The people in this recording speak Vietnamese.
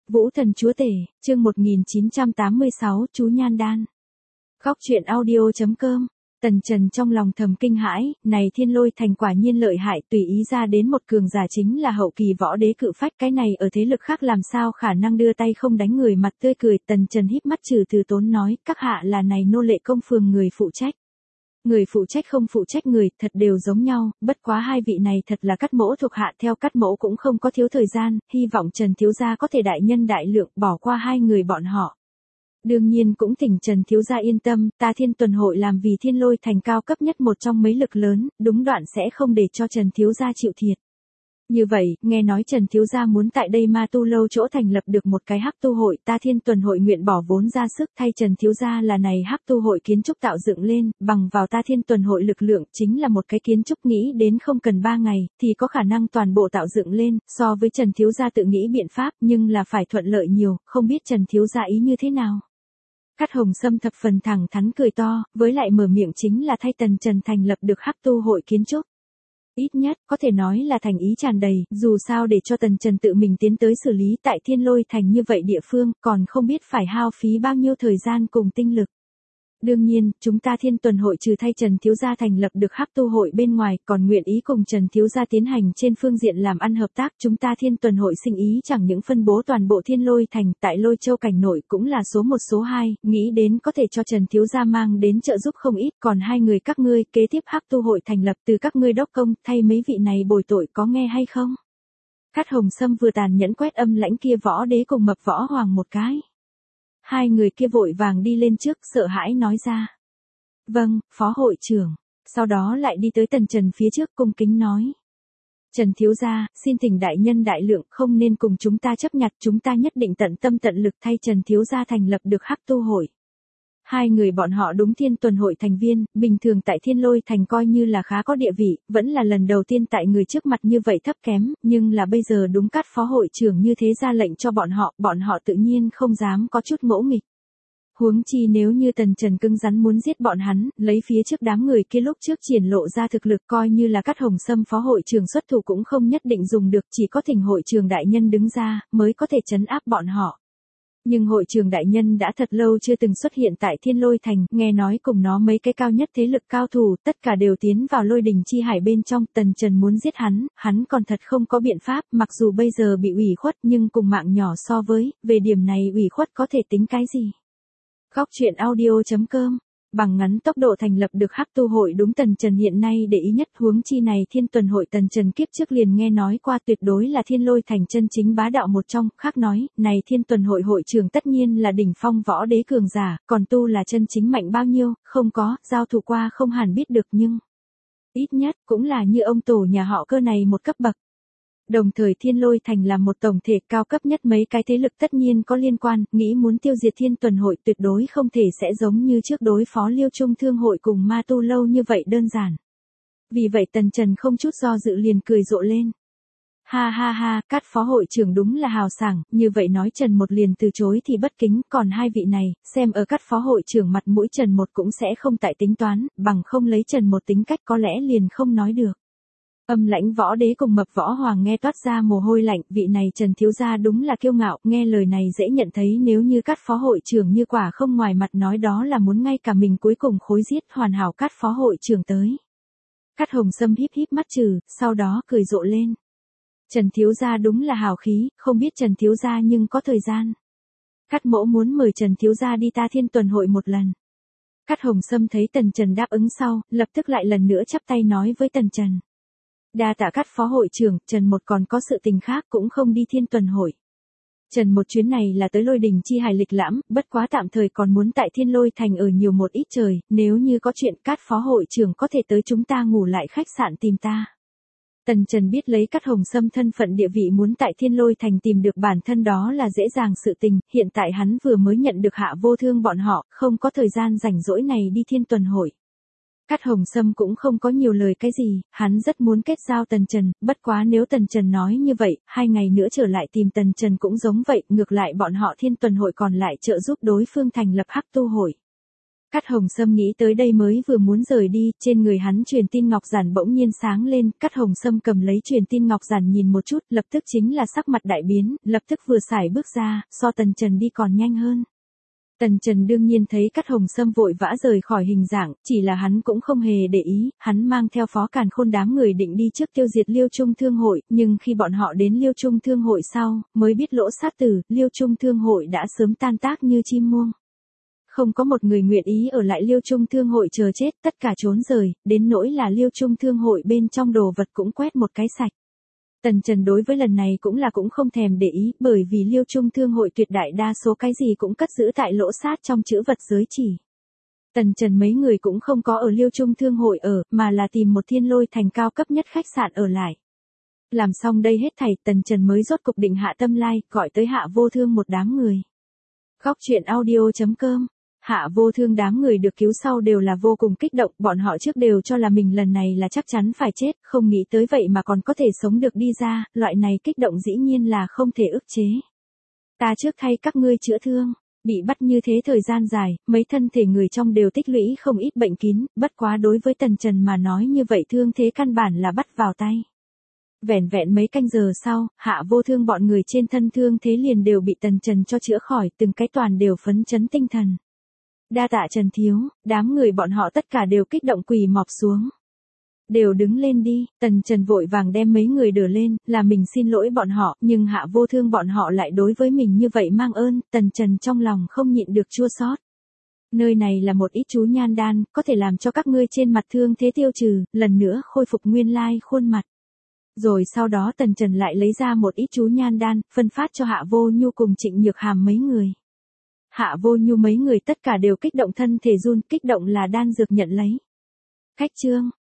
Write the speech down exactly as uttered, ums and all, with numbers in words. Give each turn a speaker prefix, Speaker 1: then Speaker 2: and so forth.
Speaker 1: Vũ Thần Chúa Tể, chương một nghìn chín trăm tám mươi sáu, chú Nhan Đan. Góc truyện audio chấm com. Tần Trần trong lòng thầm kinh hãi, này Thiên Lôi Thành quả nhiên lợi hại, tùy ý ra đến một cường giả chính là hậu kỳ võ đế cự phách, cái này ở thế lực khác làm sao khả năng đưa tay không đánh người. Mặt tươi cười, Tần Trần híp mắt trừ từ tốn nói, các hạ là này nô lệ công phường người phụ trách. Người phụ trách không phụ trách người, thật đều giống nhau, bất quá hai vị này thật là Cát Mỗ thuộc hạ, theo Cát Mỗ cũng không có thiếu thời gian, hy vọng Trần thiếu gia có thể đại nhân đại lượng bỏ qua hai người bọn họ. Đương nhiên cũng thỉnh Trần thiếu gia yên tâm, ta Thiên Tuần hội làm vì Thiên Lôi Thành cao cấp nhất một trong mấy lực lớn, đúng đoạn sẽ không để cho Trần thiếu gia chịu thiệt. Như vậy, nghe nói Trần thiếu gia muốn tại đây Ma Tu lâu chỗ thành lập được một cái hắc tu hội, ta Thiên Tuần hội nguyện bỏ vốn ra sức thay Trần thiếu gia là này hắc tu hội kiến trúc tạo dựng lên, bằng vào ta Thiên Tuần hội lực lượng, chính là một cái kiến trúc nghĩ đến không cần ba ngày, thì có khả năng toàn bộ tạo dựng lên, so với Trần thiếu gia tự nghĩ biện pháp, nhưng là phải thuận lợi nhiều, không biết Trần thiếu gia ý như thế nào. Cát Hồng Sâm thập phần thẳng thắn cười to, với lại mở miệng chính là thay Tần Trần thành lập được hắc tu hội kiến trúc. Ít nhất, có thể nói là thành ý tràn đầy, dù sao để cho Tần Trần tự mình tiến tới xử lý tại Thiên Lôi Thành như vậy địa phương, còn không biết phải hao phí bao nhiêu thời gian cùng tinh lực. Đương nhiên, chúng ta Thiên Tuần hội trừ thay Trần thiếu gia thành lập được hắc tu hội bên ngoài, còn nguyện ý cùng Trần thiếu gia tiến hành trên phương diện làm ăn hợp tác, chúng ta Thiên Tuần hội sinh ý chẳng những phân bố toàn bộ Thiên Lôi Thành, tại Lôi Châu cảnh nội cũng là số một số hai, nghĩ đến có thể cho Trần thiếu gia mang đến trợ giúp không ít, còn hai người các ngươi kế tiếp hắc tu hội thành lập từ các ngươi đốc công, thay mấy vị này bồi tội có nghe hay không? Cát Hồng Sâm vừa tàn nhẫn quét âm lãnh kia võ đế cùng Mập Võ Hoàng một cái. Hai người kia vội vàng đi lên trước, sợ hãi nói ra. Vâng, phó hội trưởng. Sau đó lại đi tới Tần Trần phía trước cung kính nói. Trần thiếu gia, xin thỉnh đại nhân đại lượng, không nên cùng chúng ta chấp nhặt, chúng ta nhất định tận tâm tận lực thay Trần thiếu gia thành lập được hắc tu hội. Hai người bọn họ đúng Thiên Tuần hội thành viên, bình thường tại Thiên Lôi Thành coi như là khá có địa vị, vẫn là lần đầu tiên tại người trước mặt như vậy thấp kém, nhưng là bây giờ đúng Cát phó hội trưởng như thế ra lệnh cho bọn họ, bọn họ tự nhiên không dám có chút ngỗ nghịch. Huống chi nếu như Tần Trần cứng rắn muốn giết bọn hắn, lấy phía trước đám người kia lúc trước triển lộ ra thực lực coi như là Cát Hồng Sâm phó hội trưởng xuất thủ cũng không nhất định dùng được, chỉ có thỉnh hội trưởng đại nhân đứng ra, mới có thể trấn áp bọn họ. Nhưng hội trưởng đại nhân đã thật lâu chưa từng xuất hiện tại Thiên Lôi Thành, nghe nói cùng nó mấy cái cao nhất thế lực cao thủ, tất cả đều tiến vào lôi đình chi hải bên trong, Tần Trần muốn giết hắn, hắn còn thật không có biện pháp, mặc dù bây giờ bị ủy khuất nhưng cùng mạng nhỏ so với, về điểm này ủy khuất có thể tính cái gì. Góc truyện audio chấm com. Bằng ngắn tốc độ thành lập được hắc tu hội đúng Tần Trần hiện nay để ý nhất, huống chi này Thiên Tuần hội Tần Trần kiếp trước liền nghe nói qua tuyệt đối là Thiên Lôi Thành chân chính bá đạo một trong, khác nói, này Thiên Tuần hội hội trưởng tất nhiên là đỉnh phong võ đế cường giả, còn tu là chân chính mạnh bao nhiêu, không có, giao thủ qua không hẳn biết được nhưng, ít nhất cũng là như ông tổ nhà họ Cơ này một cấp bậc. Đồng thời Thiên Lôi Thành là một tổng thể cao cấp nhất, mấy cái thế lực tất nhiên có liên quan, nghĩ muốn tiêu diệt Thiên Tuần hội tuyệt đối không thể sẽ giống như trước đối phó Liêu Trung Thương hội cùng Ma Tu lâu như vậy đơn giản. Vì vậy Tần Trần không chút do dự liền cười rộ lên. Ha ha ha, Cát phó hội trưởng đúng là hào sảng, như vậy nói Trần một liền từ chối thì bất kính, còn hai vị này, xem ở Cát phó hội trưởng mặt mũi Trần một cũng sẽ không tại tính toán, bằng không lấy Trần một tính cách có lẽ liền không nói được. Âm lãnh võ đế cùng Mập Võ Hoàng nghe toát ra mồ hôi lạnh, vị này Trần thiếu gia đúng là kiêu ngạo, nghe lời này dễ nhận thấy, nếu như Cát phó hội trưởng như quả không ngoài mặt nói đó là muốn ngay cả mình cuối cùng khối giết hoàn hảo Cát phó hội trưởng tới. Cát Hồng Sâm híp híp mắt trừ, sau đó cười rộ lên. Trần thiếu gia đúng là hào khí, không biết Trần thiếu gia nhưng có thời gian. Cát mỗ muốn mời Trần thiếu gia đi ta Thiên Tuần hội một lần. Cát Hồng Sâm thấy Tần Trần đáp ứng sau, lập tức lại lần nữa chắp tay nói với Tần Trần. Đa tạ Cát phó hội trưởng, Trần một còn có sự tình khác cũng không đi Thiên Tuần hội. Trần một chuyến này là tới lôi đình chi hải lịch lãm, bất quá tạm thời còn muốn tại Thiên Lôi Thành ở nhiều một ít trời, nếu như có chuyện Cát phó hội trưởng có thể tới chúng ta ngủ lại khách sạn tìm ta. Tần Trần biết lấy Cát Hồng Sâm thân phận địa vị muốn tại Thiên Lôi Thành tìm được bản thân đó là dễ dàng sự tình, hiện tại hắn vừa mới nhận được Hạ Vô Thương bọn họ, không có thời gian rảnh rỗi này đi Thiên Tuần hội. Cát Hồng Sâm cũng không có nhiều lời cái gì, hắn rất muốn kết giao Tần Trần, bất quá nếu Tần Trần nói như vậy, hai ngày nữa trở lại tìm Tần Trần cũng giống vậy, ngược lại bọn họ Thiên Tuần hội còn lại trợ giúp đối phương thành lập hắc tu hội. Cát Hồng Sâm nghĩ tới đây mới vừa muốn rời đi, trên người hắn truyền tin ngọc giản bỗng nhiên sáng lên, Cát Hồng Sâm cầm lấy truyền tin ngọc giản nhìn một chút, lập tức chính là sắc mặt đại biến, lập tức vừa sải bước ra, so Tần Trần đi còn nhanh hơn. Tần Trần đương nhiên thấy Cát Hồng Sâm vội vã rời khỏi hình dạng, chỉ là hắn cũng không hề để ý, hắn mang theo Phó Càn Khôn đám người định đi trước tiêu diệt Liêu Trung Thương hội, nhưng khi bọn họ đến Liêu Trung Thương hội sau, mới biết lỗ sát tử, Liêu Trung Thương hội đã sớm tan tác như chim muông. Không có một người nguyện ý ở lại Liêu Trung Thương hội chờ chết, tất cả trốn rời, đến nỗi là Liêu Trung Thương hội bên trong đồ vật cũng quét một cái sạch. Tần Trần đối với lần này cũng là cũng không thèm để ý, bởi vì Liêu Trung Thương hội tuyệt đại đa số cái gì cũng cất giữ tại lỗ sát trong chữ vật giới chỉ. Tần Trần mấy người cũng không có ở Liêu Trung Thương hội ở, mà là tìm một Thiên Lôi Thành cao cấp nhất khách sạn ở lại. Làm xong đây hết thảy, Tần Trần mới rốt cục định hạ tâm lai, gọi tới Hạ Vô Thương một đám người. Góc truyện audio chấm com. Hạ Vô Thương đám người được cứu sau đều là vô cùng kích động, bọn họ trước đều cho là mình lần này là chắc chắn phải chết, không nghĩ tới vậy mà còn có thể sống được đi ra, loại này kích động dĩ nhiên là không thể ức chế. Ta trước thay các ngươi chữa thương, bị bắt như thế thời gian dài, mấy thân thể người trong đều tích lũy không ít bệnh kín, bất quá đối với Tần Trần mà nói như vậy thương thế căn bản là bắt vào tay. Vẻn vẹn mấy canh giờ sau, Hạ Vô Thương bọn người trên thân thương thế liền đều bị Tần Trần cho chữa khỏi, từng cái toàn đều phấn chấn tinh thần. Đa tạ Trần thiếu, đám người bọn họ tất cả đều kích động quỳ mọp xuống. Đều đứng lên đi, Tần Trần vội vàng đem mấy người đỡ lên, là mình xin lỗi bọn họ, nhưng Hạ Vô Thương bọn họ lại đối với mình như vậy mang ơn, Tần Trần trong lòng không nhịn được chua xót. Nơi này là một ít chú nhan đan, có thể làm cho các ngươi trên mặt thương thế tiêu trừ, lần nữa khôi phục nguyên lai khuôn mặt. Rồi sau đó Tần Trần lại lấy ra một ít chú nhan đan, phân phát cho Hạ Vô Nhu cùng Trịnh Nhược Hàm mấy người. Hạ Vô Nhu mấy người tất cả đều kích động thân thể run, kích động là đan dược nhận lấy. Khách trương,